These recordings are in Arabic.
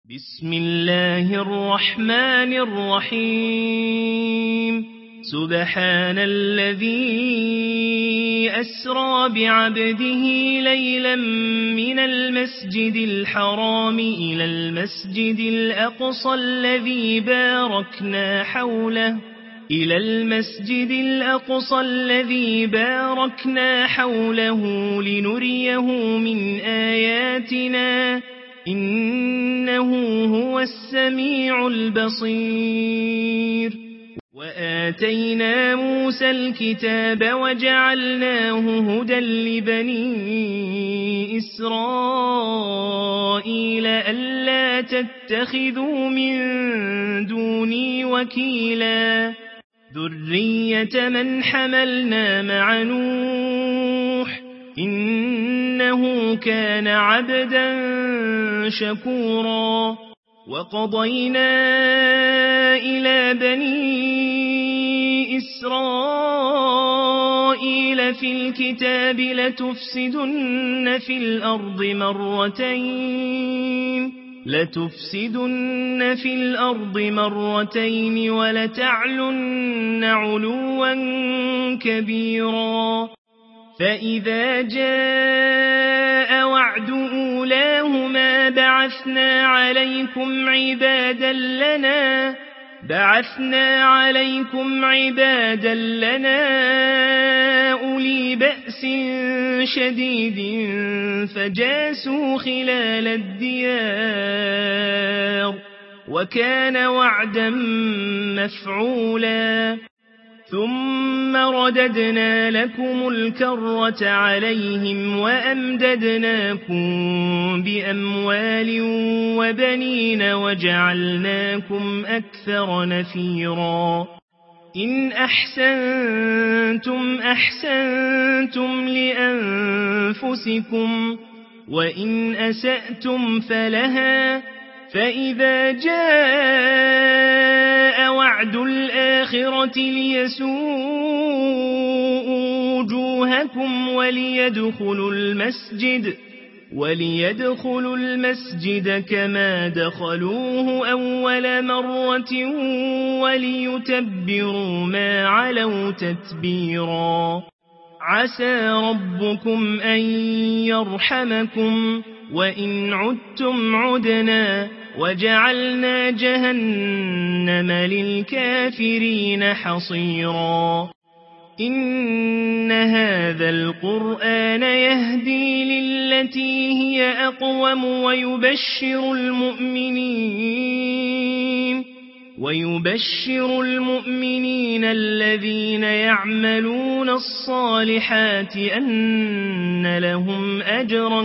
بسم الله الرحمن الرحيم سبحان الذي أسرى بعبده ليلا من المسجد الحرام إلى المسجد الأقصى الذي باركنا حوله لنريه من آياتنا إنه هو السميع البصير وآتينا موسى الكتاب وجعلناه هدى لبني إسرائيل ألا تتخذوا من دوني وكيلا ذرية من حملنا مع نوح إنه كان عبدا شكورا وقضينا إلى بني إسرائيل في الكتاب لتفسدن في الأرض مرتين ولتعلن علوا كبيرا فإذا جاء وعد أولاهما بعثنا عليكم عبادا لنا أولي بأس شديد فجاسوا خلال الديار وكان وعدا مفعولا ثم رددنا لكم الكرة عليهم وأمددناكم بأموال وبنين وجعلناكم أكثر نفيرا إن أحسنتم لأنفسكم وإن أسأتم فلها فإذا جاء وعد الآخرة ليسوءوا وجوهكم وليدخلوا المسجد كما دخلوه أول مرة وليتبروا ما علوا تتبيرا عسى ربكم أن يرحمكم وإن عدتم عدنا وجعلنا جهنم للكافرين حصيرا إن هذا القرآن يهدي للتي هي أقوم ويبشر المؤمنين الذين يعملون الصالحات أن لهم أجرا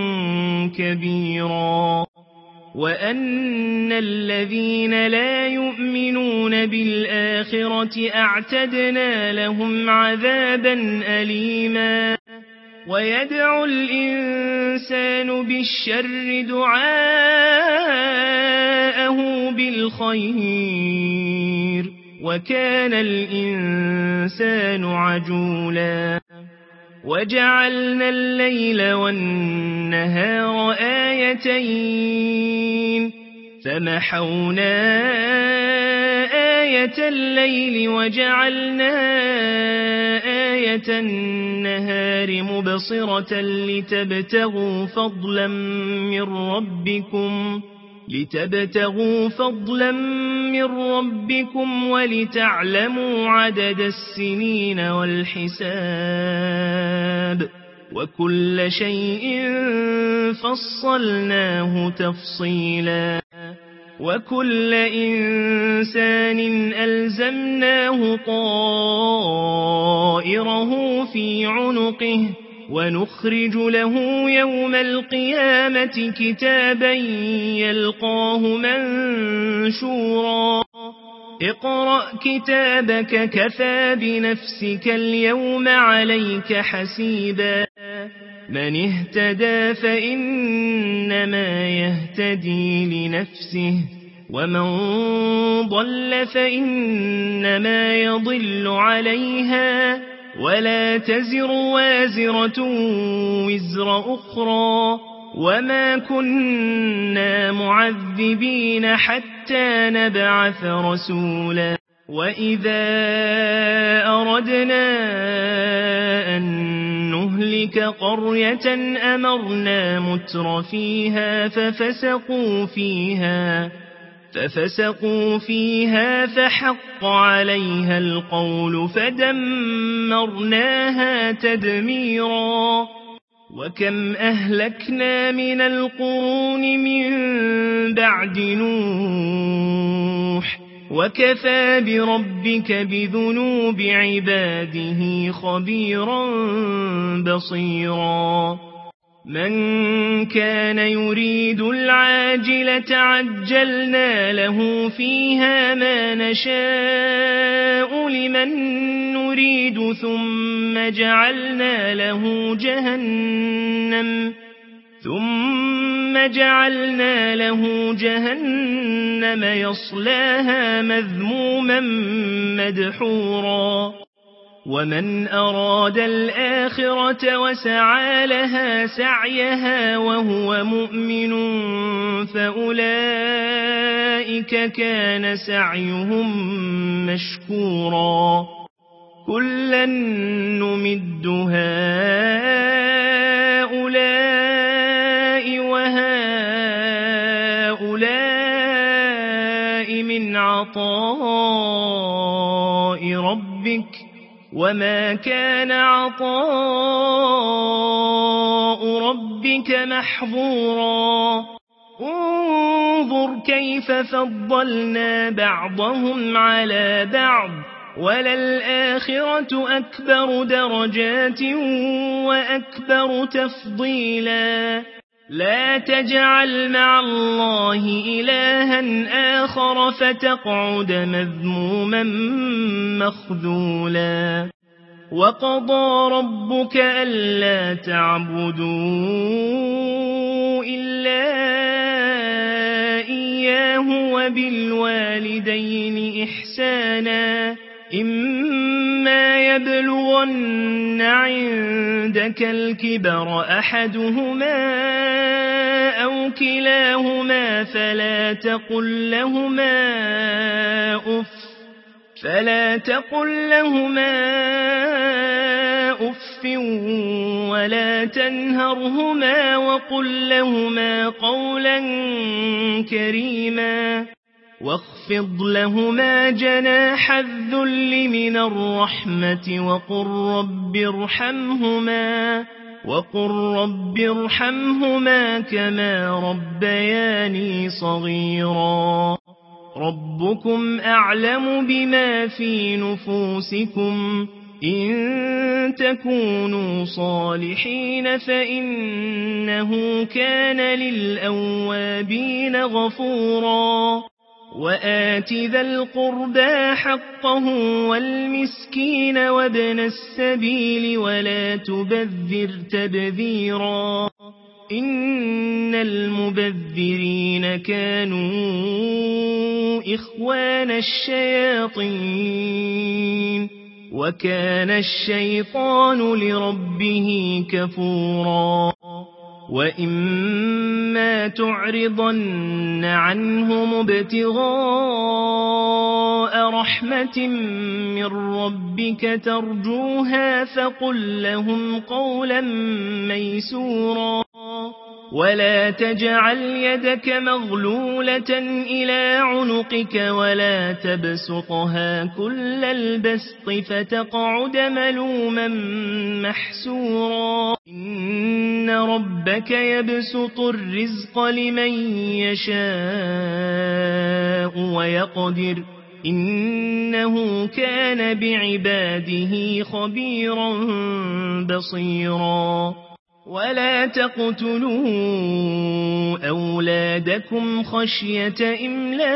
كبيرا وأن الذين لا يؤمنون بالآخرة أعتدنا لهم عذابا أليما ويدعو الإنسان بالشر دعاءه بالخير وكان الإنسان عجولا وجعلنا الليل والنهار آيتين فمحونا آية الليل وجعلنا آية النهار مبصرة لتبتغوا فضلا من ربكم ولتعلموا عدد السنين والحساب وكل شيء فصلناه تفصيلا وكل إنسان ألزمناه طائره في عنقه ونخرج له يوم القيامة كتابا يلقاه منشورا اقرأ كتابك كفى بنفسك اليوم عليك حسيبا من اهتدى فإنما يهتدي لنفسه ومن ضل فإنما يضل عليها ولا تزر وازرة وزر أخرى وما كنا معذبين حتى نبعث رسولا وإذا أردنا أن نهلك قرية أمرنا متر فيها ففسقوا فيها فحق عليها القول فدمرناها تدميرا وكم أهلكنا من القرون من بعد نوح وكفى بربك بذنوب عباده خبيرا بصيرا من كان يريد العاجلة عجلنا له فيها ما نشاء لمن نريد ثم جعلنا له جهنم يصلاها مذموما مدحورا ومن أراد الآخرة وسعى لها سعيها وهو مؤمن فأولئك كان سعيهم مشكورا كلا نمد هؤلاء وهؤلاء من عطاء ربك وما كان عطاء ربك محظورا انظر كيف فضلنا بعضهم على بعض وللآخرة أكبر درجات وأكبر تفضيلا لا تجعل مع الله إلها آخر فتقعد مذموما مخذولا وقضى ربك ألا تعبدوا إلا إياه وبالوالدين إحسانا إما يبلغن عندك الكبر أحدهما أو كلاهما فلا تقل لهما أف ولا تنهرهما وقل لهما قولا كريما واخفض لهما جناح الذل من الرحمة وقل رب ارحمهما كما ربياني صغيرا ربكم أعلم بما في نفوسكم إن تكونوا صالحين فإنه كان للأوابين غفورا وآت ذا القربى حقه والمسكين وابن السبيل ولا تبذر تبذيرا إن المبذرين كانوا إخوان الشياطين وكان الشيطان لربه كفورا وإما تعرضن عنهم ابتغاء رحمة من ربك ترجوها فقل لهم قولا ميسورا ولا تجعل يدك مغلولة إلى عنقك ولا تبسطها كل البسط فتقعد ملوما محسورا إن ربك يبسط الرزق لمن يشاء ويقدر إنه كان بعباده خبيرا بصيرا ولا تقتلوا أولادكم خشية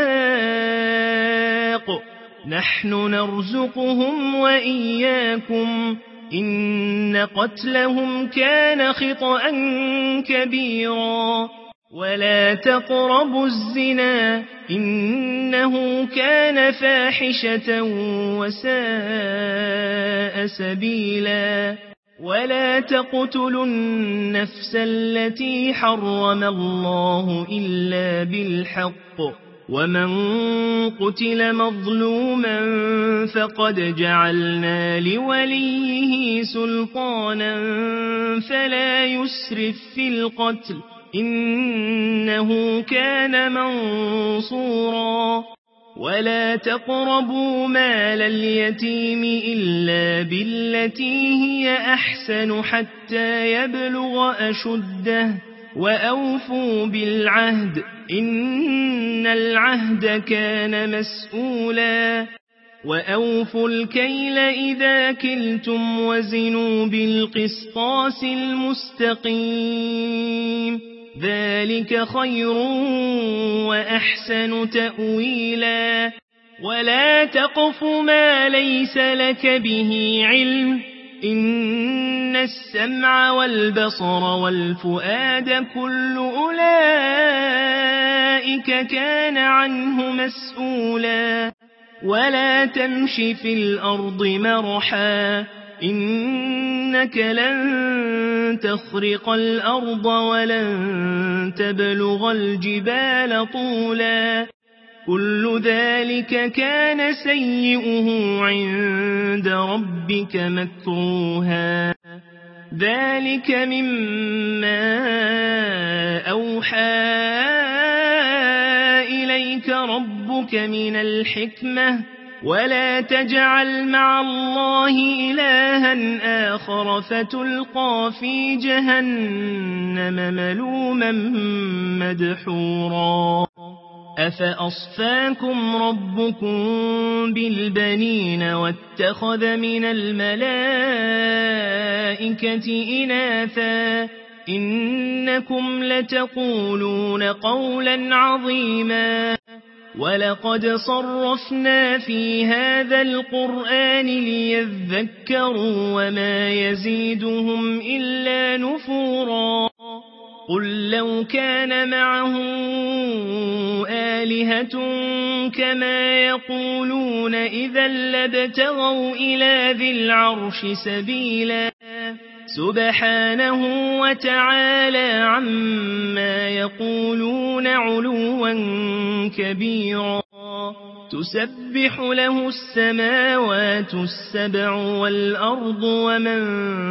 إملاق نحن نرزقهم وإياكم إن قتلهم كان خطأ كبيرا ولا تقربوا الزنا إنه كان فاحشة وساء سبيلا ولا تقتلوا النفس التي حرم الله إلا بالحق ومن قتل مظلوما فقد جعلنا لوليه سلطانا فلا يسرف في القتل إنه كان منصورا ولا تقربوا مال اليتيم إلا بالتي هي أحسن حتى يبلغ أشده وأوفوا بالعهد إن العهد كان مسؤولا وأوفوا الكيل إذا كلتم وزنوا بالقسطاس المستقيم ذلك خير وأحسن تأويلا ولا تقف ما ليس لك به علم إن السمع والبصر والفؤاد كل أولئك كان عنه مسؤولا ولا تمش في الأرض مرحا إنك لن تخرق الأرض ولن تبلغ الجبال طولا كل ذلك كان سيئه عند ربك مكروها ذلك مما أوحى إليك ربك من الحكمة ولا تجعل مع الله إلها آخر فتلقى في جهنم ملوما مدحورا أفأصفاكم ربكم بالبنين واتخذ من الملائكة إناثا إنكم لتقولون قولا عظيما ولقد صرفنا في هذا القرآن ليذكروا وما يزيدهم إلا نفورا قل لو كان معه آلهة كما يقولون إذا لابتغوا إلى ذي العرش سبيلا سبحانه وتعالى عما يقولون علوا كبيرا تسبح له السماوات السبع والأرض ومن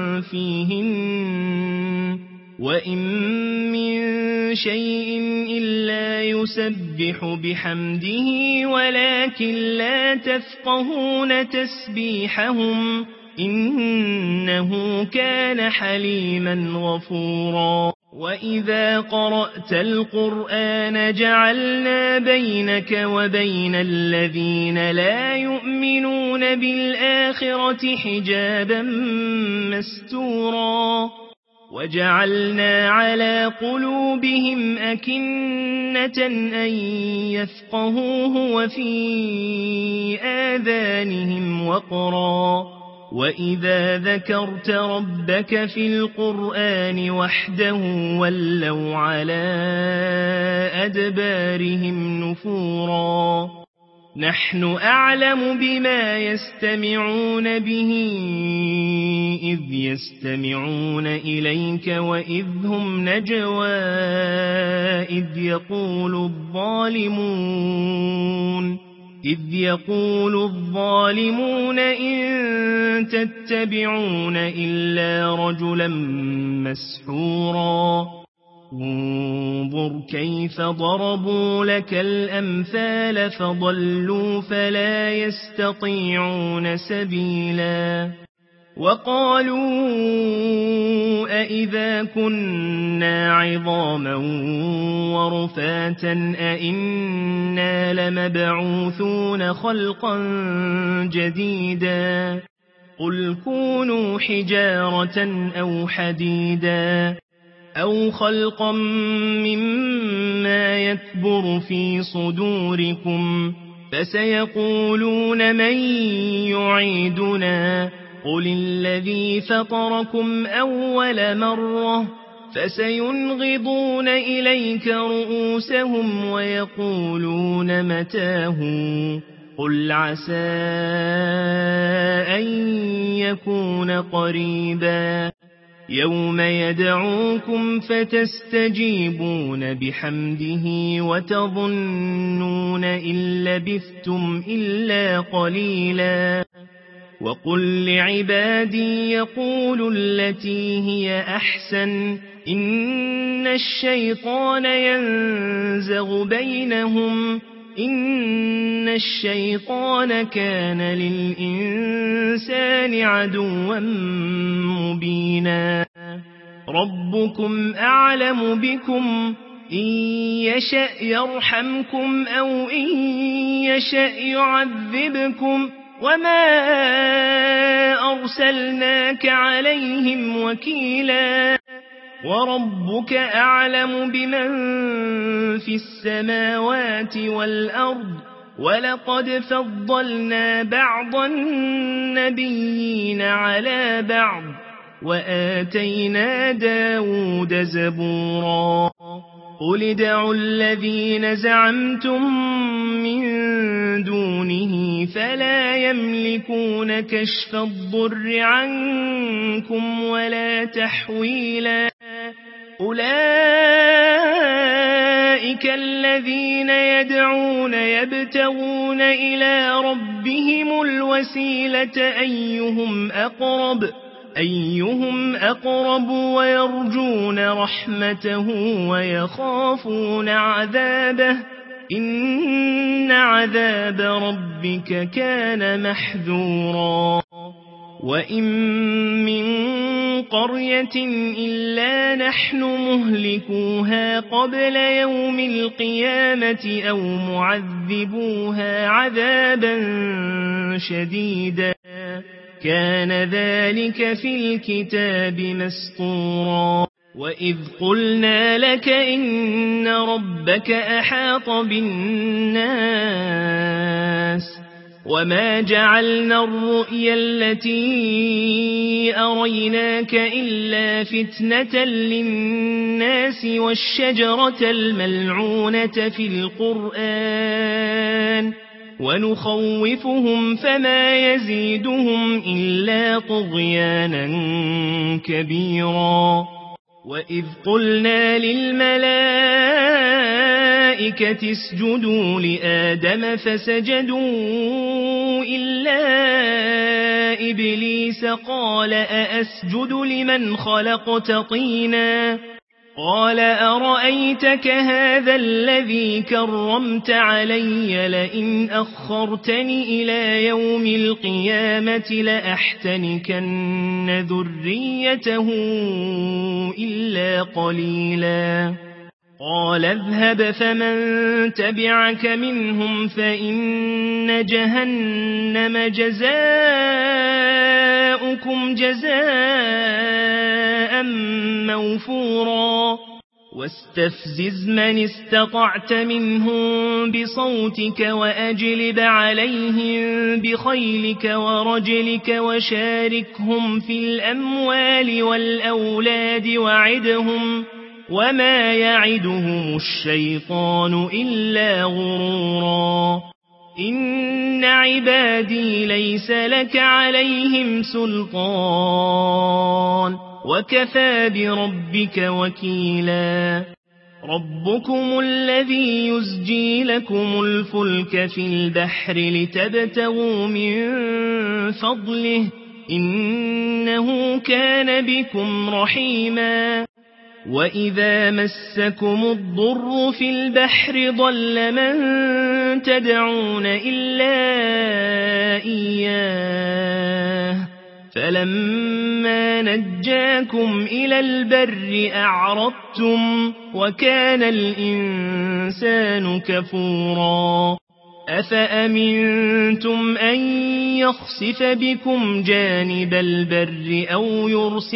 فيهن وإن من شيء إلا يسبح بحمده ولكن لا تفقهون تسبيحهم إنه كان حليما غفورا وإذا قرأت القرآن جعلنا بينك وبين الذين لا يؤمنون بالآخرة حجابا مستورا وجعلنا على قلوبهم أكنة أن يفقهوه وفي آذانهم وقرا وإذا ذكرت ربك في القرآن وحده ولوا على أدبارهم نفورا نحن أعلم بما يستمعون به إذ يستمعون إليك وإذ هم نجوى إذ يقول الظالمون إن تتبعون إلا رجلا مسحورا انظر كيف ضربوا لك الأمثال فضلوا فلا يستطيعون سبيلا وقالوا أئذا كنا عظاما ورفاتا أئنا لمبعوثون خلقا جديدا قل كونوا حجارة أو حديدا أو خلقا مما يكبر في صدوركم فسيقولون من يعيدنا قل الذي فطركم أول مرة فسينغضون إليك رؤوسهم ويقولون متاه قل عسى أن يكون قريبا يوم يدعوكم فتستجيبون بحمده وتظنون إن لبثتم إلا قليلا وقل لعبادي يقولوا التي هي أحسن إن الشيطان ينزغ بينهم إن الشيطان كان للإنسان عدوا مبينا ربكم أعلم بكم إن يشأ يرحمكم أو إن يشأ يعذبكم وما أرسلناك عليهم وكيلا وربك أعلم بمن في السماوات والأرض ولقد فضلنا بعض النبيين على بعض وآتينا داود زبورا قل ادعوا الذين زعمتم من دونه فلا يملكون كشف الضر عنكم ولا تحويلا أولئك الذين يدعون يبتغون إلى ربهم الوسيلة أيهم أقرب ويرجون رحمته ويخافون عذابه إن عذاب ربك كان محذورا وإن من قرية إلا نحن مهلكوها قبل يوم القيامة أو معذبوها عذابا شديدا كان ذلك في الكتاب مسطورا وإذ قلنا لك إن ربك أحاط بالناس وما جعلنا الرؤيا التي أريناك إلا فتنة للناس والشجرة الملعونة في القرآن ونخوفهم فما يزيدهم إلا طغيانا كبيرا وإذ قلنا للملائكة اسجدوا لآدم فسجدوا إلا إبليس قال أأسجد لمن خلقت طينا قال أرأيتك هذا الذي كرمت علي لئن أخرتني إلى يوم القيامة لأحتنكن ذريته إلا قليلا قال اذهب فمن تبعك منهم فإن جهنم جزاؤكم جزاء موفورا واستفزز من استطعت منهم بصوتك وأجلب عليهم بخيلك ورجلك وشاركهم في الأموال والأولاد وعدهم وما يعدهم الشيطان إلا غرورا إن عبادي ليس لك عليهم سلطان وكفى بربك وكيلا ربكم الذي يزجي لكم الفلك في البحر لتبتغوا من فضله إنه كان بكم رحيما وإذا مسكم الضر في البحر ضل من تدعون إلا إياه فلما نجاكم إلى البر أعرضتم وكان الإنسان كفورا أفأمنتم أن يخسف بكم جانب البر أو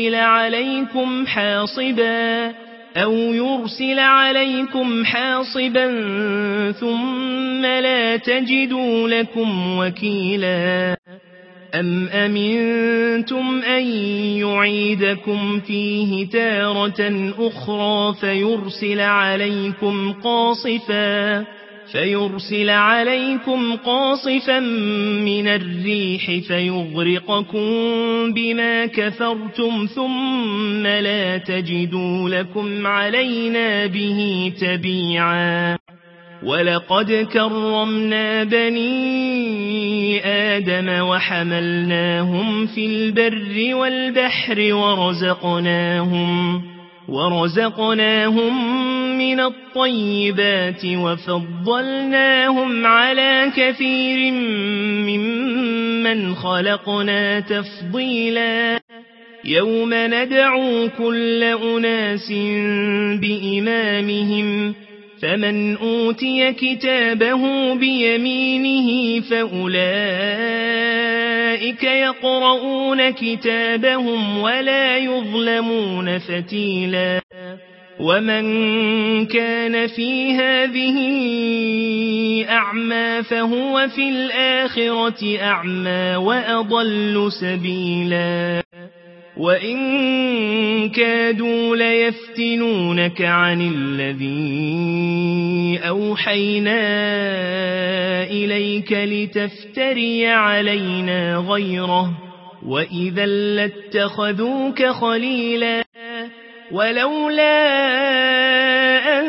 يرسل عليكم حاصبا ثم لا تجدوا لكم وكيلا أم أمنتم أن يعيدكم فيه تارة أخرى فيرسل عليكم فيرسل عليكم قاصفا من الريح فيغرقكم بما كفرتم ثم لا تجدوا لكم علينا به تبيعا ولقد كرمنا بني آدم وحملناهم في البر والبحر ورزقناهم من الطيبات وفضلناهم على كثير ممن خلقنا تفضيلا يوم ندعو كل أناس بإمامهم فمن أوتي كتابه بيمينه فأولئك يقرؤون كتابهم ولا يظلمون فتيلا ومن كان في هذه أعمى فهو في الآخرة أعمى وأضل سبيلا وإن كادوا ليفتنونك عن الذي أوحينا إليك لتفتري علينا غيره وإذا لاتخذوك خليلا ولولا أن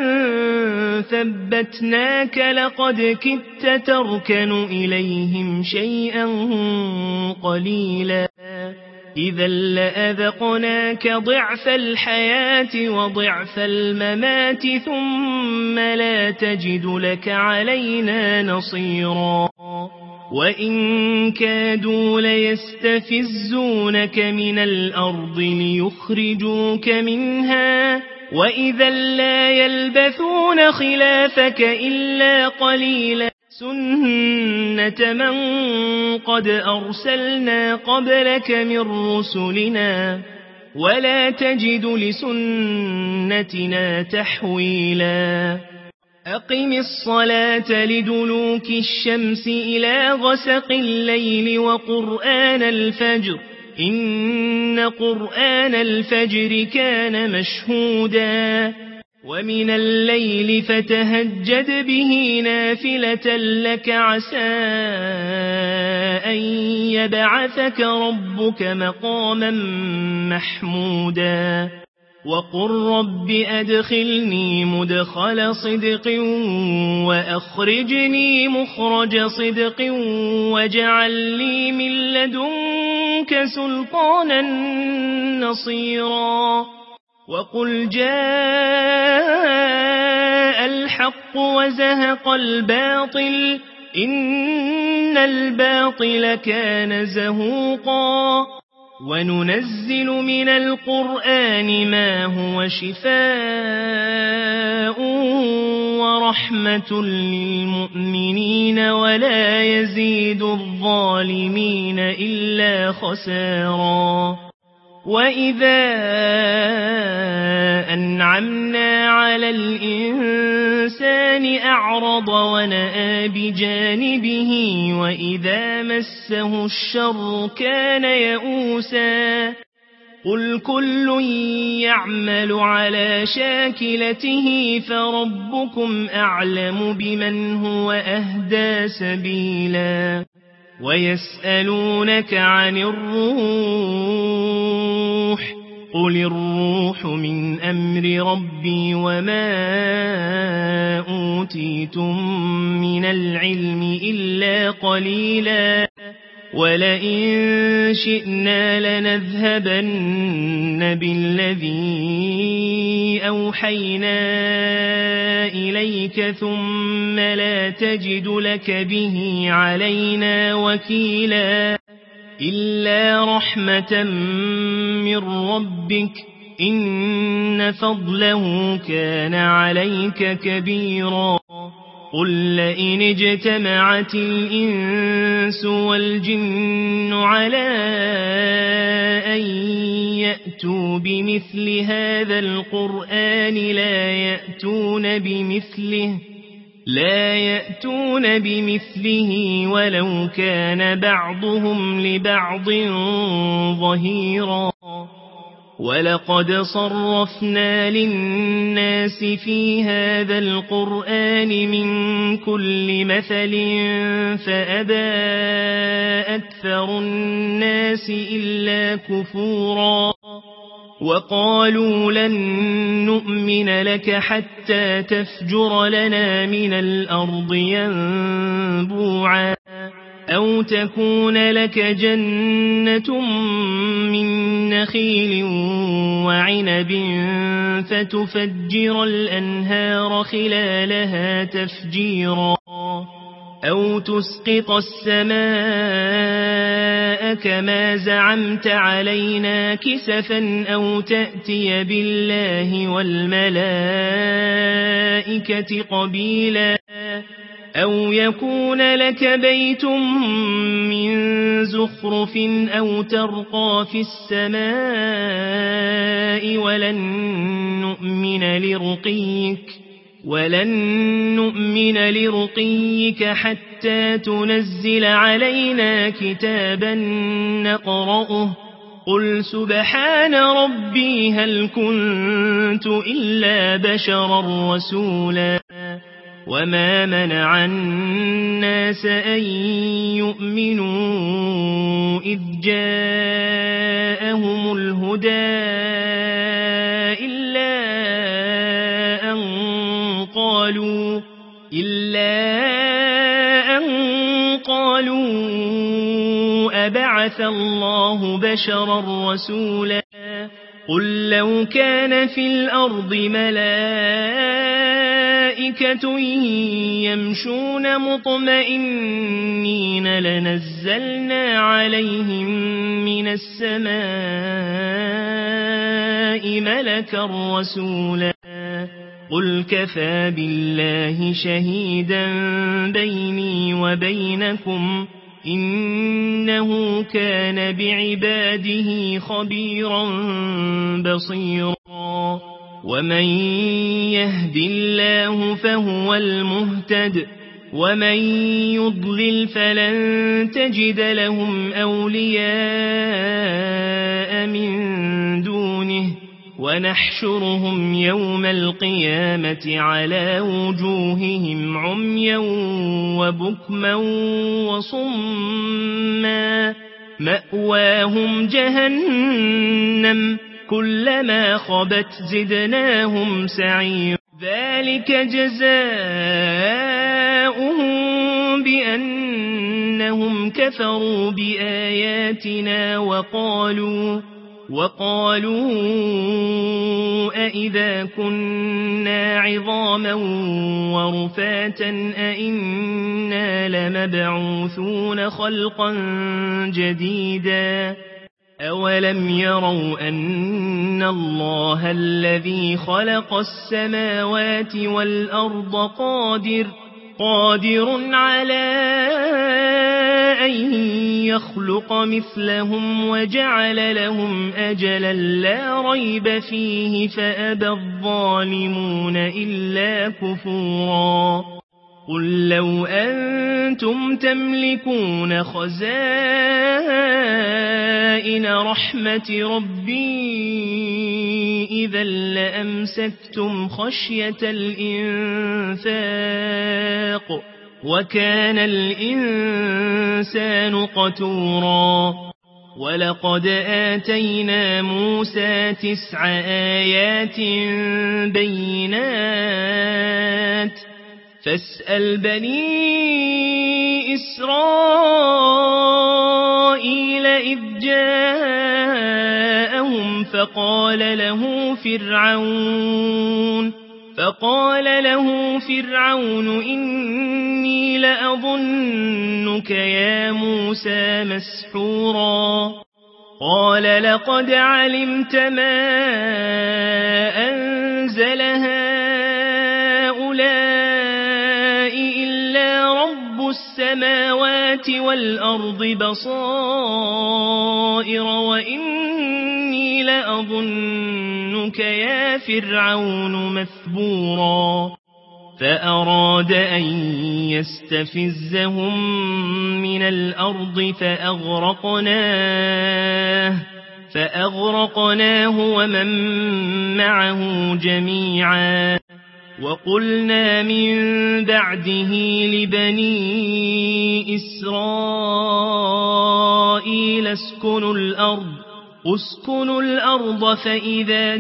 ثبتناك لقد كدت تركن إليهم شيئا قليلا إذا لأذقناك ضعف الحياة وضعف الممات ثم لا تجد لك علينا نصيرا وإن كادوا ليستفزونك من الأرض ليخرجوك منها وإذا لا يلبثون خلافك إلا قليلا سنة من قد أرسلنا قبلك من رسلنا ولا تجد لسنتنا تحويلا أقم الصلاة لدلوك الشمس إلى غسق الليل وقرآن الفجر إن قرآن الفجر كان مشهودا ومن الليل فتهجد به نافلة لك عسى أن يبعثك ربك مقاما محمودا وقل رب أدخلني مدخل صدق وأخرجني مخرج صدق واجعل لي من لدنك سلطانا نصيرا وقل جاء الحق وزهق الباطل إن الباطل كان زهوقا وننزل من القرآن ما هو شفاء ورحمة للمؤمنين ولا يزيد الظالمين إلا خسارا وإذا أنعمنا على الإنسان أعرض ونأى بجانبه وإذا مسه الشر كان يئوسا قل كل يعمل على شاكلته فربكم أعلم بمن هو أهدى سبيلا ويسألونك عن الروح قل الروح من أمر ربي وما أوتيتم من العلم إلا قليلا ولئن شئنا لنذهبن بالذي أوحينا إليك ثم لا تجد لك به علينا وكيلا إلا رحمة من ربك إن فضله كان عليك كبيرا قل لئن اجتمعت الإنس والجن على أن يأتوا بمثل هذا القرآن لا يأتون بمثله ولو كان بعضهم لبعض ظهيرا ولقد صرفنا للناس في هذا القرآن من كل مثل فأبى أكثر الناس إلا كفورا وقالوا لن نؤمن لك حتى تفجر لنا من الأرض ينبوعا أو تكون لك جنة من نخيل وعنب فتفجر الأنهار خلالها تفجيرا أو تسقط السماء كما زعمت علينا كسفا أو تأتي بالله والملائكة قبيلا أو يكون لك بيت من زخرف أو ترقى في السماء ولن نؤمن لرقيك حتى تنزل علينا كتابا نقرأه قل سبحان ربي هل كنت إلا بشرا رسولا وما منع الناس أن يؤمنوا إذ جاءهم الهدى إلا أن قالوا أبعث الله بشرا رسولا قل لو كان في الأرض ملائكة يمشون مطمئنين لنزلنا عليهم من السماء ملكا رسولا قل كفى بالله شهيدا بيني وبينكم إنه كان بعباده خبيرا بصيرا ومن يهد الله فهو المهتد ومن يضلل فلن تجد لهم أولياء من دونه ونحشرهم يوم القيامة على وجوههم عميا وبكما وصما مأواهم جهنم كلما خبت زدناهم سعيرا ذلك جزاؤهم بأنهم كفروا بآياتنا وقالوا أئذا كنا عظاما ورفاتا أئنا لمبعوثون خلقا جديدا أولم يروا أن الله الذي خلق السماوات والأرض قادر على أن يخلق مثلهم وجعل لهم أجلا لا ريب فيه فأبى الظالمون إلا كفورا قل لو أنتم تملكون خزائن رحمة ربي إذا لأمسكتم خشية الإنفاق وكان الإنسان قتورا ولقد آتينا موسى 9 آيات بينات فاسأل بني إسرائيل إذ جاءهم فقال له فرعون إني لأظنك يا موسى مسحورا قال لقد علمت ما أنزل هؤلاء إلا رب السماوات والأرض بصائر وإني لأظنك يا فرعون مثبورا فأراد أن يستفزهم من الأرض فأغرقناه ومن معه جميعا وقلنا من بعده لبني إسرائيل اسكنوا الأرض فإذا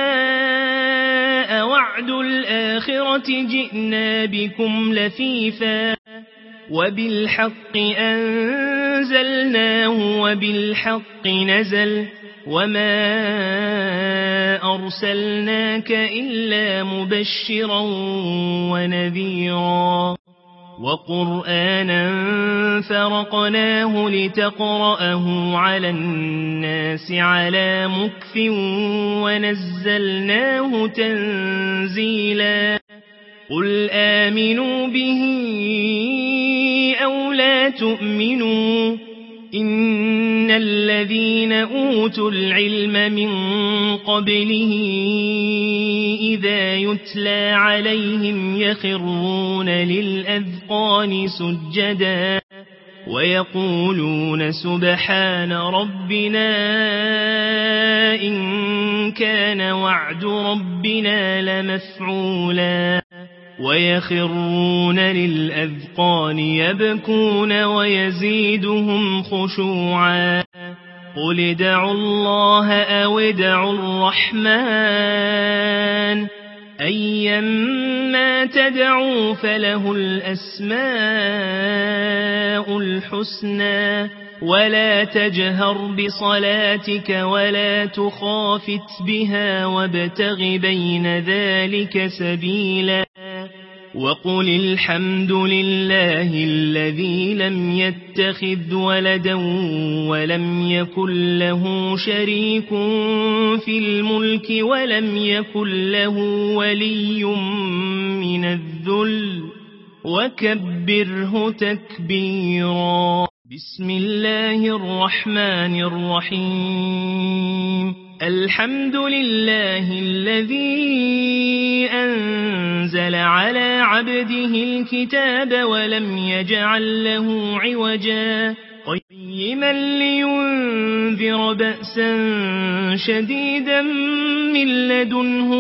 جاء وعد الآخرة جئنا بكم لفيفا وبالحق أنزلناه وبالحق نزل وما أرسلناك إلا مبشرا ونذيرا وقرآنا فرقناه لتقرأه على الناس على مكث ونزلناه تنزيلا قل آمنوا به أو لا تؤمنوا إن الذين أوتوا العلم من قبله إذا يتلى عليهم يخرون للأذقان سجدا ويقولون سبحان ربنا إن كان وعد ربنا لمفعولا ويخرون للأذقان يبكون ويزيدهم خشوعا قل ادعوا الله أو ادعوا الرحمن أيما تدعوا فله الأسماء الحسنى ولا تجهر بصلاتك ولا تخافت بها وابتغ بين ذلك سبيلا وقل الحمد لله الذي لم يتخذ ولدا ولم يكن له شريك في الملك ولم يكن له ولي من الذل وكبره تكبيرا بسم الله الرحمن الرحيم الحمد لله الذي أنزل على عبده الكتاب ولم يجعل له عوجا قيما لينذر بأسا شديدا من لدنه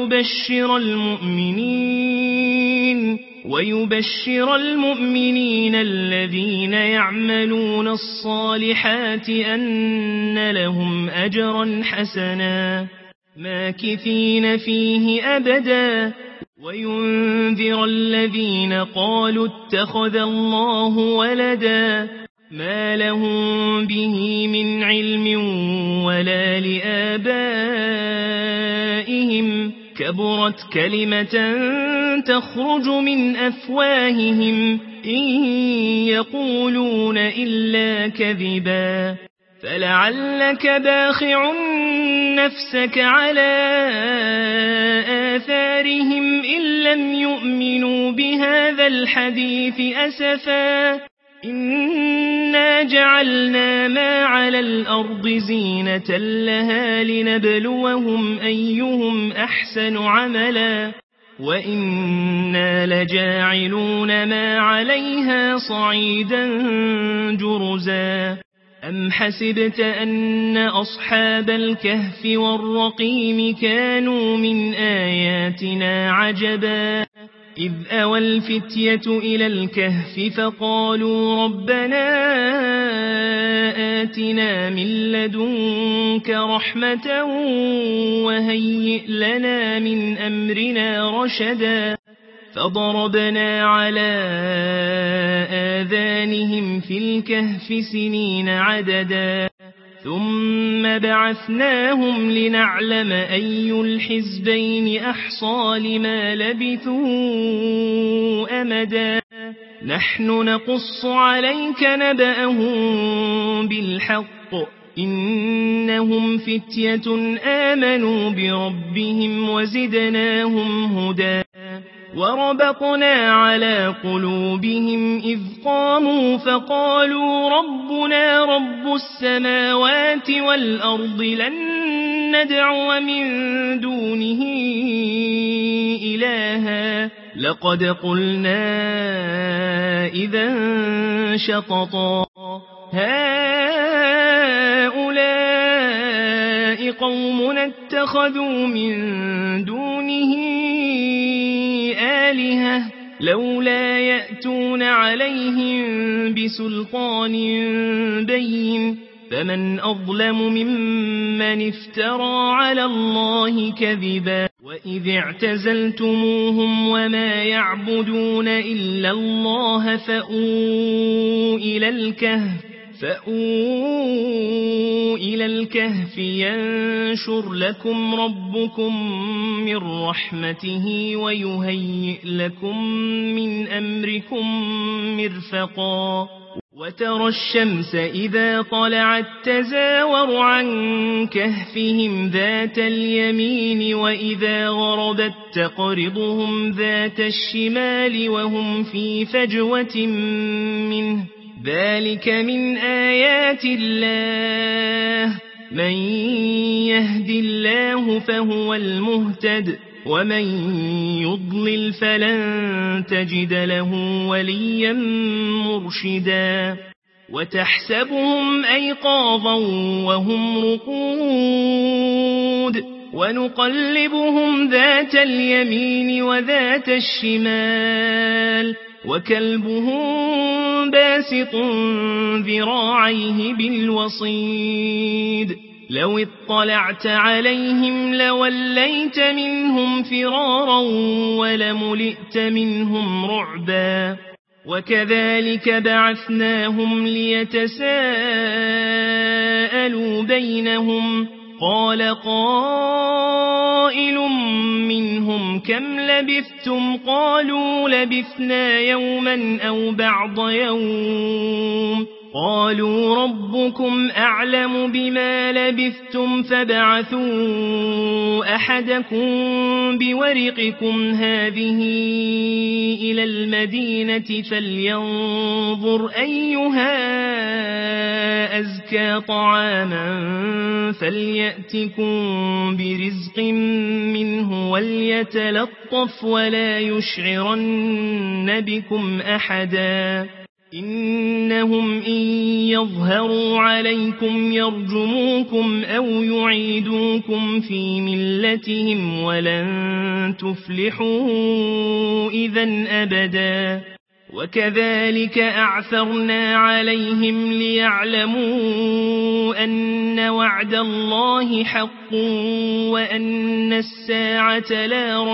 ويبشر المؤمنين الذين يعملون الصالحات أن لهم أجرا حسنا ماكثين فيه أبدا وينذر الذين قالوا اتخذ الله ولدا ما لهم به من علم ولا لآبائهم كبرت كلمة تخرج من أفواههم إن يقولون إلا كذبا فلعلك باخع نفسك على آثارهم إن لم يؤمنوا بهذا الحديث أسفا إنا جعلنا ما على الأرض زينة لها لنبلوهم أيهم أحسن عملا وإنا لجاعلون ما عليها صعيدا جرزا أم حسبت أن أصحاب الكهف والرقيم كانوا من آياتنا عجبا إذ أوى الفتية إلى الكهف فقالوا ربنا آتنا من لدنك رحمة وهيئ لنا من أمرنا رشدا فضربنا على آذانهم في الكهف سنين عددا ثم بعثناهم لنعلم أي الحزبين أحصى لما لبثوا أمدا نحن نقص عليك نبأهم بالحق إنهم فتية آمنوا بربهم وزدناهم هدى وربطنا على قلوبهم إذ قاموا فقالوا ربنا رب السماوات والأرض لن ندعو من دونه إلها لقد قلنا إذا شططا هؤلاء قوم اتخذوا من دونه آلهة لولا يأتون عليهم بسلطان بين فمن أظلم ممن افترى على الله كذبا وإذ اعتزلتموهم وما يعبدون إلا الله فأووا إلى الكهف ينشر لكم ربكم من رحمته ويهيئ لكم من أمركم مرفقا وترى الشمس إذا طلعت تزاور عن كهفهم ذات اليمين وإذا غربت تقرضهم ذات الشمال وهم في فجوة منه ذلك من آيات الله من يهد الله فهو المهتد ومن يضلل فلن تجد له وليا مرشدا وتحسبهم أيقاظا وهم رقود ونقلبهم ذات اليمين وذات الشمال وكلبهم باسط ذراعيه بالوصيد لو اطلعت عليهم لوليت منهم فرارا ولملئت منهم رعبا وكذلك بعثناهم ليتساءلوا بينهم قال قائل منهم كم لبثتم قالوا لبثنا يوما أو بعض يوم قالوا ربكم أعلم بما لبثتم فابعثوا أحدكم بورقكم هذه إلى المدينة فلينظر أيها أزكى طعاما فليأتكم برزق منه وليتلطف ولا يشعرن بكم أحدا إنهم إن يظهروا عليكم يرجموكم أو يعيدوكم في ملتهم ولن تفلحوا إذا أبدا وكذلك أعثرنا عليهم ليعلموا أن وعد الله حق وأن الساعة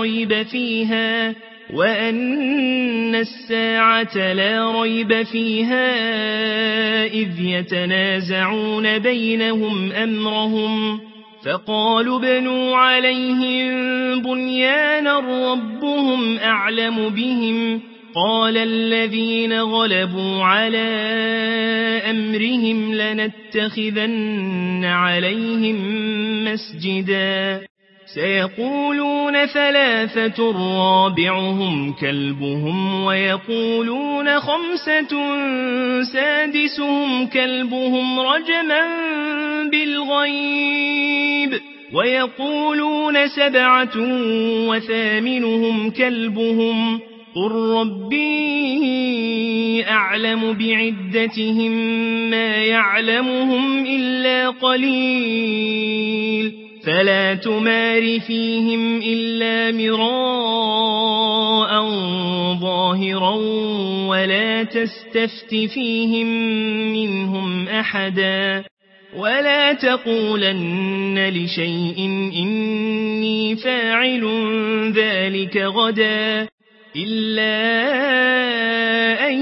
لا ريب فيها إذ يتنازعون بينهم أمرهم فقالوا ابنوا عليهم بنيانا ربهم أعلم بهم قال الذين غلبوا على أمرهم لنتخذن عليهم مسجدا سيقولون ثلاثة رابعهم كلبهم ويقولون خمسة سادسهم كلبهم رجما بالغيب ويقولون سبعة وثامنهم كلبهم قل ربي أعلم بعدتهم ما يعلمهم إلا قليل فلا تمار فيهم إلا مراء ظاهرا ولا تستفت فيهم منهم أحدا ولا تقولن لشيء إني فاعل ذلك غدا إلا أن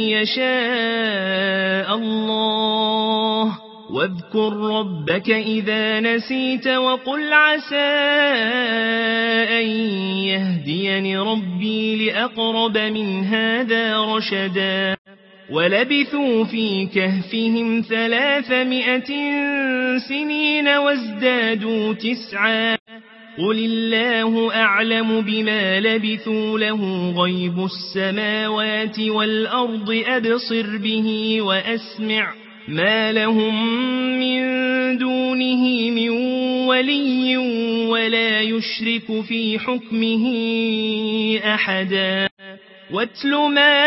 يشاء الله واذكر ربك إذا نسيت وقل عسى أن يهديني ربي لأقرب من هذا رشدا ولبثوا في كهفهم 300 سنين وازدادوا 9 قل الله أعلم بما لبثوا له غيب السماوات والأرض أبصر به وأسمع ما لهم من دونه من ولي ولا يشرك في حكمه أحدا واتل ما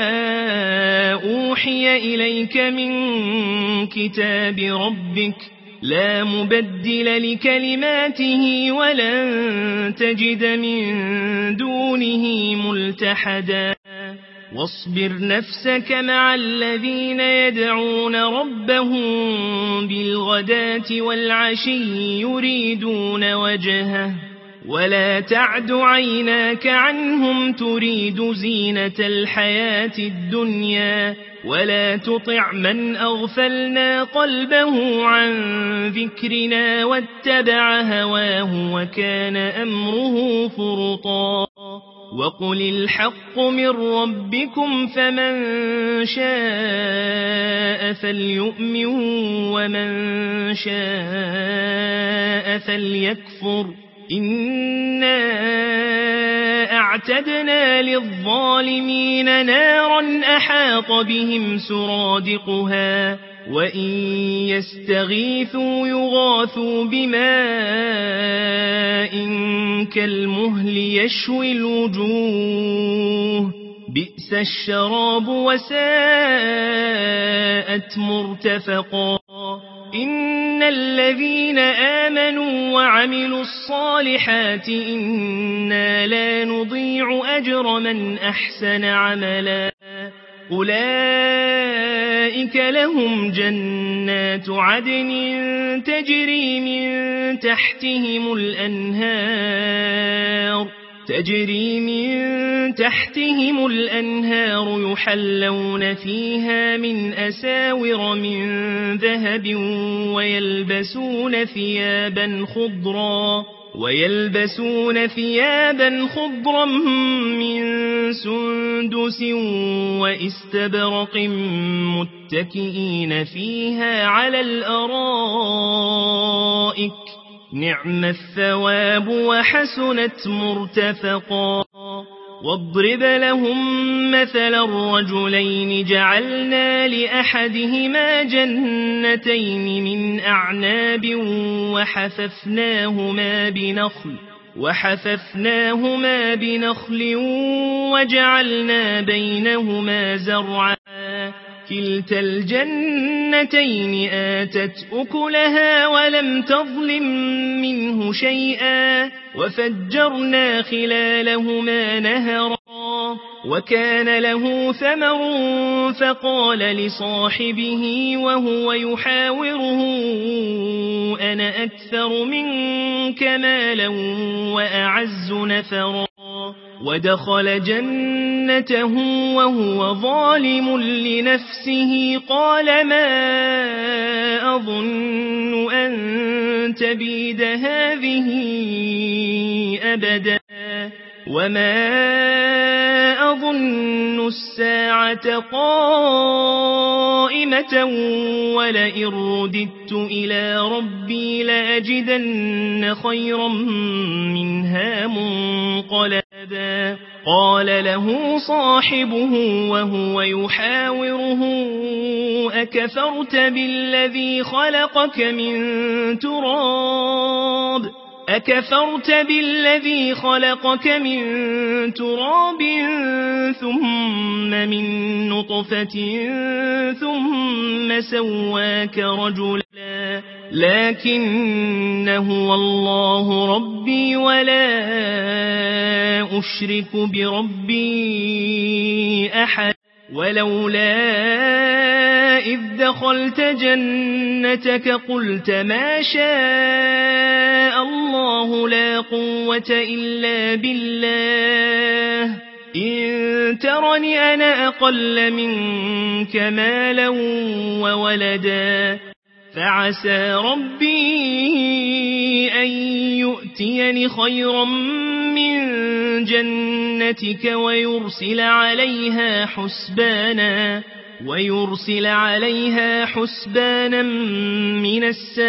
أوحي إليك من كتاب ربك لا مبدل لكلماته ولن تجد من دونه ملتحدا واصبر نفسك مع الذين يدعون ربهم بالغداة والعشي يريدون وجهه ولا تعد عيناك عنهم تريد زينة الحياة الدنيا ولا تطع من أغفلنا قلبه عن ذكرنا واتبع هواه وكان أمره فرطا وقل الحق من ربكم فمن شاء فليؤمن ومن شاء فليكفر إنا أعتدنا للظالمين نارا أحاط بهم سرادقها وإن يستغيثوا يغاثوا بماء كالمهل يشوي الوجوه بئس الشراب وساءت مرتفقا إن الذين آمنوا وعملوا الصالحات إنا لا نضيع أجر من أحسن عملا أولئك لهم جنات عدن تجري من تحتهم الأنهار يحلون فيها من أساور من ذهب ويلبسون ثيابا خضرا من سندس واستبرق متكئين فيها على الأرائك نعم الثواب وحسنت مرتفقا واضرب لهم مثل الرجلين جعلنا لأحدهما جنتين من أعناب وحففناهما بنخل وجعلنا بينهما زرعا كلتا الجنتين آتت أكلها ولم تظلم منه شيئا وفجرنا خلالهما نهرا وكان له ثمر فقال لصاحبه وهو يحاوره أنا أكثر منك مالا وأعز نفرا ودخل جنته وهو ظالم لنفسه قال ما أظن أن تبيد هذه أبدا وما أظن الساعة قائمة ولئن رددت إلى ربي لأجدن خيرا منها منقلبا قال له صاحبه وهو يحاوره أكفرت بالذي خلقك من تراب ثم من نطفة ثم سواك رجلا لكن هو الله ربي ولا أشرك بربي أحد ولولا إذ دخلت جنتك قلت ما شاء الله لا قوة إلا بالله إن ترني أنا أقل منك مالا وولدا فعسى ربي أن يؤتيني خيرا من جنتك ويرسل عليها حسبانا من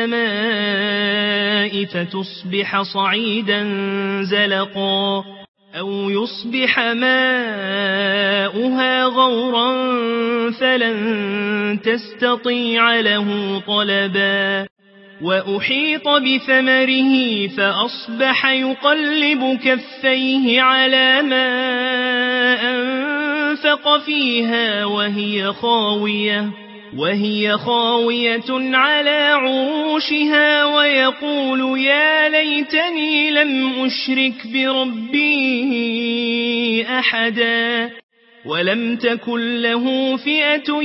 السماء فتصبح صعيدا زلقا أو يصبح ماؤها غورا فلن تستطيع له طلبا وأحيط بثمره فأصبح يقلب كفيه على ما أنفق فيها وهي خاوية على عروشها ويقول يا ليتني لم أشرك بربي أحدا ولم تكن له فئة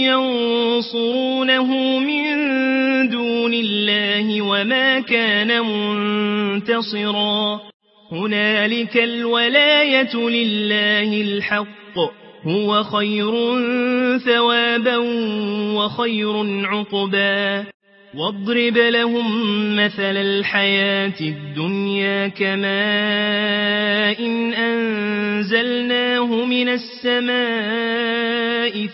ينصرونه من دون الله وما كان منتصرا هنالك الولاية لله الحق هو خير ثوابا وخير عقبا واضرب لهم مثل الحياة الدنيا كماء إن أنزلناه من السماء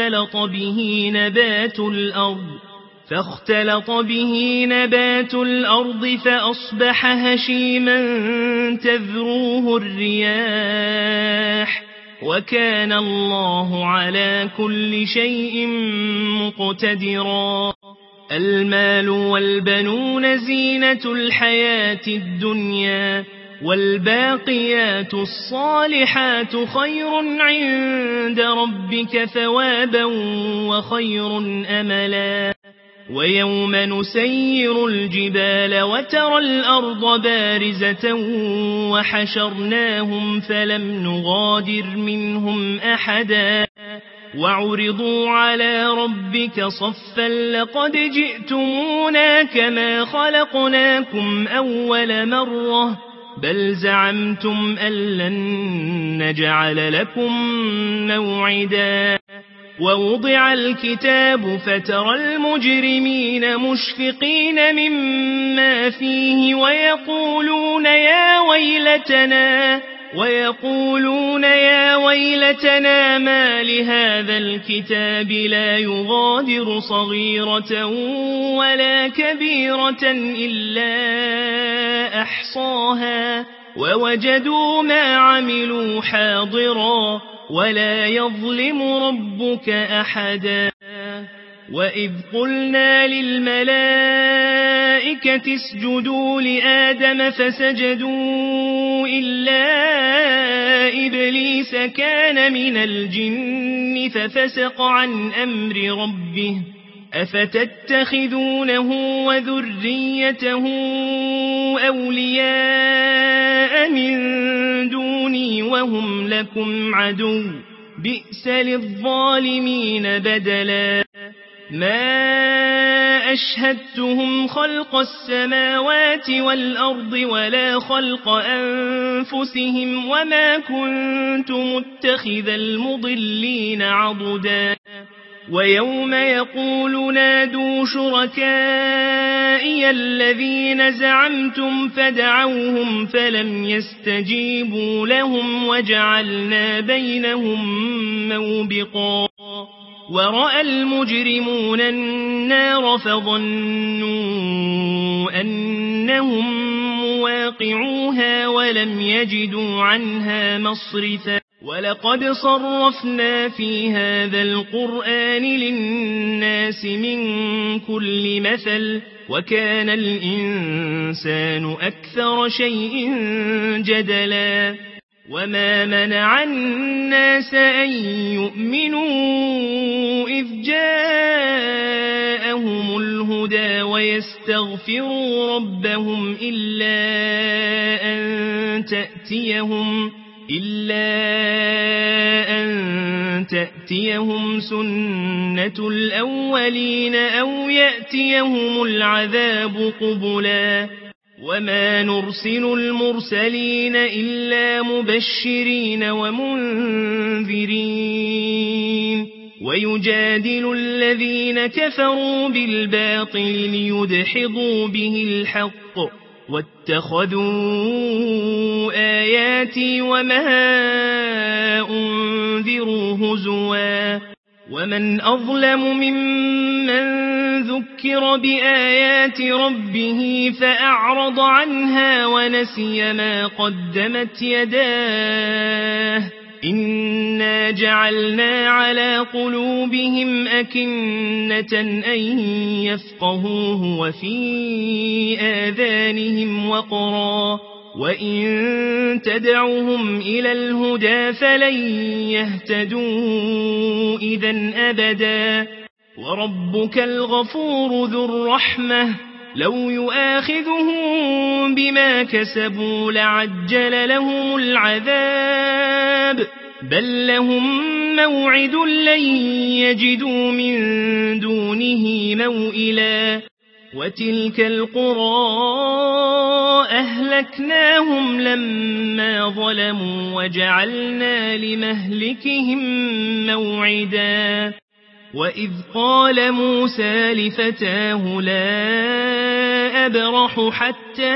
فاختلط به نبات الأرض فأصبح هشيما تذروه الرياح وكان الله على كل شيء مقتدرا المال والبنون زينة الحياة الدنيا والباقيات الصالحات خير عند ربك ثوابا وخير أملا ويوم نسير الجبال وترى الأرض بارزة وحشرناهم فلم نغادر منهم أحدا وعرضوا على ربك صفا لقد جئتمونا كما خلقناكم أول مرة بل زعمتم أن لن نجعل لكم موعدا ووضع الكتاب فترى المجرمين مشفقين مما فيه ويقولون يا ويلتنا ما لهذا الكتاب لا يغادر صغيرة ولا كبيرة إلا أحصاها ووجدوا ما عملوا حاضرا ولا يظلم ربك أحدا وإذ قلنا للملائكة اسجدوا لآدم فسجدوا إلا إبليس كان من الجن ففسق عن أمر ربه أفتتخذونه وذريته أولياء من دوني وهم لكم عدو بئس للظالمين بدلا ما أشهدتهم خلق السماوات والأرض ولا خلق أنفسهم وما كنت متخذ المضلين عضدا ويوم يقول نادوا شركائي الذين زعمتم فدعوهم فلم يستجيبوا لهم وجعلنا بينهم موبقا ورأى المجرمون النار فظنوا أنهم مواقعوها ولم يجدوا عنها مصرفا ولقد صرفنا في هذا القرآن للناس من كل مثل وكان الإنسان أكثر شيء جدلا وما منع الناس أن يؤمنوا إذ جاءهم الهدى ويستغفروا ربهم إلا أن تأتيهم سنة الأولين أو يأتيهم العذاب قبلا وما نرسل المرسلين إلا مبشرين ومنذرين ويجادل الذين كفروا بالباطل ليدحضوا به الحق واتخذوا آياتي وما أنذروا هزوا ومن أظلم ممن ذكر بآيات ربه فأعرض عنها ونسي ما قدمت يداه إنا جعلنا على قلوبهم أكنة أن يفقهوه وفي آذانهم وقرا وإن تدعوهم إلى الهدى فلن يهتدوا إذا أبدا وربك الغفور ذو الرحمة لو يؤاخذهم بما كسبوا لعجل لهم العذاب بل لهم موعد لن يجدوا من دونه موئلا وتلك القرى أهلكناهم لما ظلموا وجعلنا لمهلكهم موعدا وإذ قال موسى لفتاه لا أبرح حتى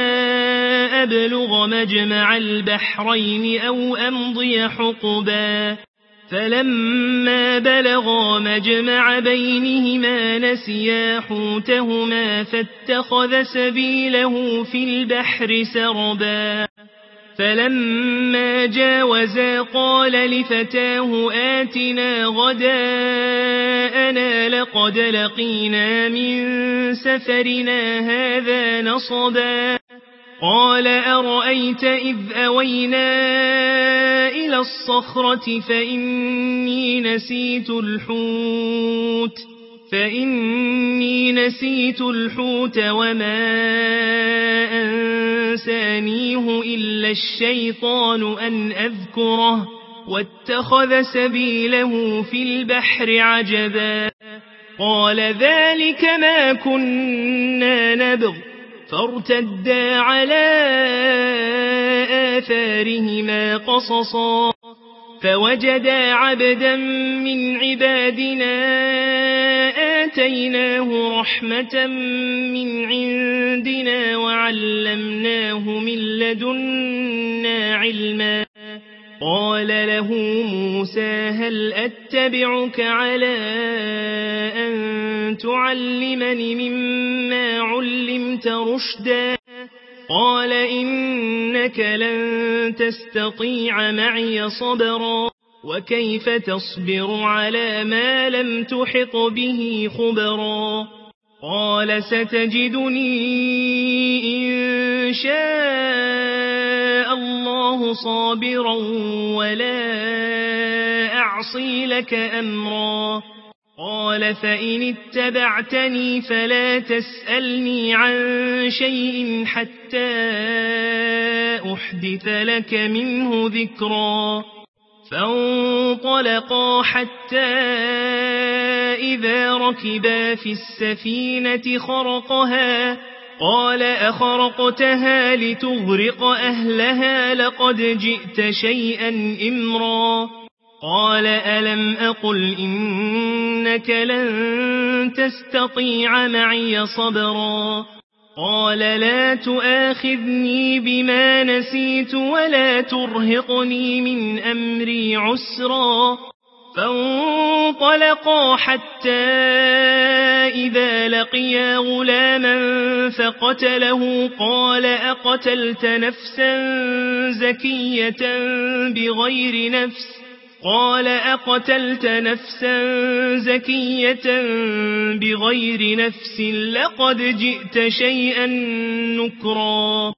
أبلغ مجمع البحرين أو أمضي حقبا فلما بلغا مجمع بينهما نسيا حوتهما فاتخذ سبيله في البحر سربا فلما جاوزا قال لفتاه آتنا غداءنا لقد لقينا من سفرنا هذا نصبا قال أرأيت إذ أوينا إلى الصخرة فإني نسيت الحوت وما أنسانيه إلا الشيطان أن أذكره واتخذ سبيله في البحر عجبا قال ذلك ما كنا نبغ فارتدا على آثارهما قصصا فوجدا عبدا من عبادنا آتيناه رحمة من عندنا وعلمناه من لدنا علما قال له موسى هل أتبعك على أن تعلمني مما علمت رشدا قال إنك لن تستطيع معي صبرا وكيف تصبر على ما لم تحط به خبرا قال ستجدني إن شاء الله صابرا ولا أعصي لك أمرا قال فإن اتبعتني فلا تسألني عن شيء حتى أحدث لك منه ذكرا فانطلقا حتى إذا ركبا في السفينة خرقها قال أخرقتها لتغرق أهلها لقد جئت شيئا إمرا قال ألم أقل إنك لن تستطيع معي صبرا قال لا تؤاخذني بما نسيت ولا ترهقني من أمري عسرا فانطلقا حتى إذا لقيا غلاما فقتله قال أقتلت نفسا زكية بغير نفس قال أقتلت نفسا زكية بغير نفس لقد جئت شيئا نكرا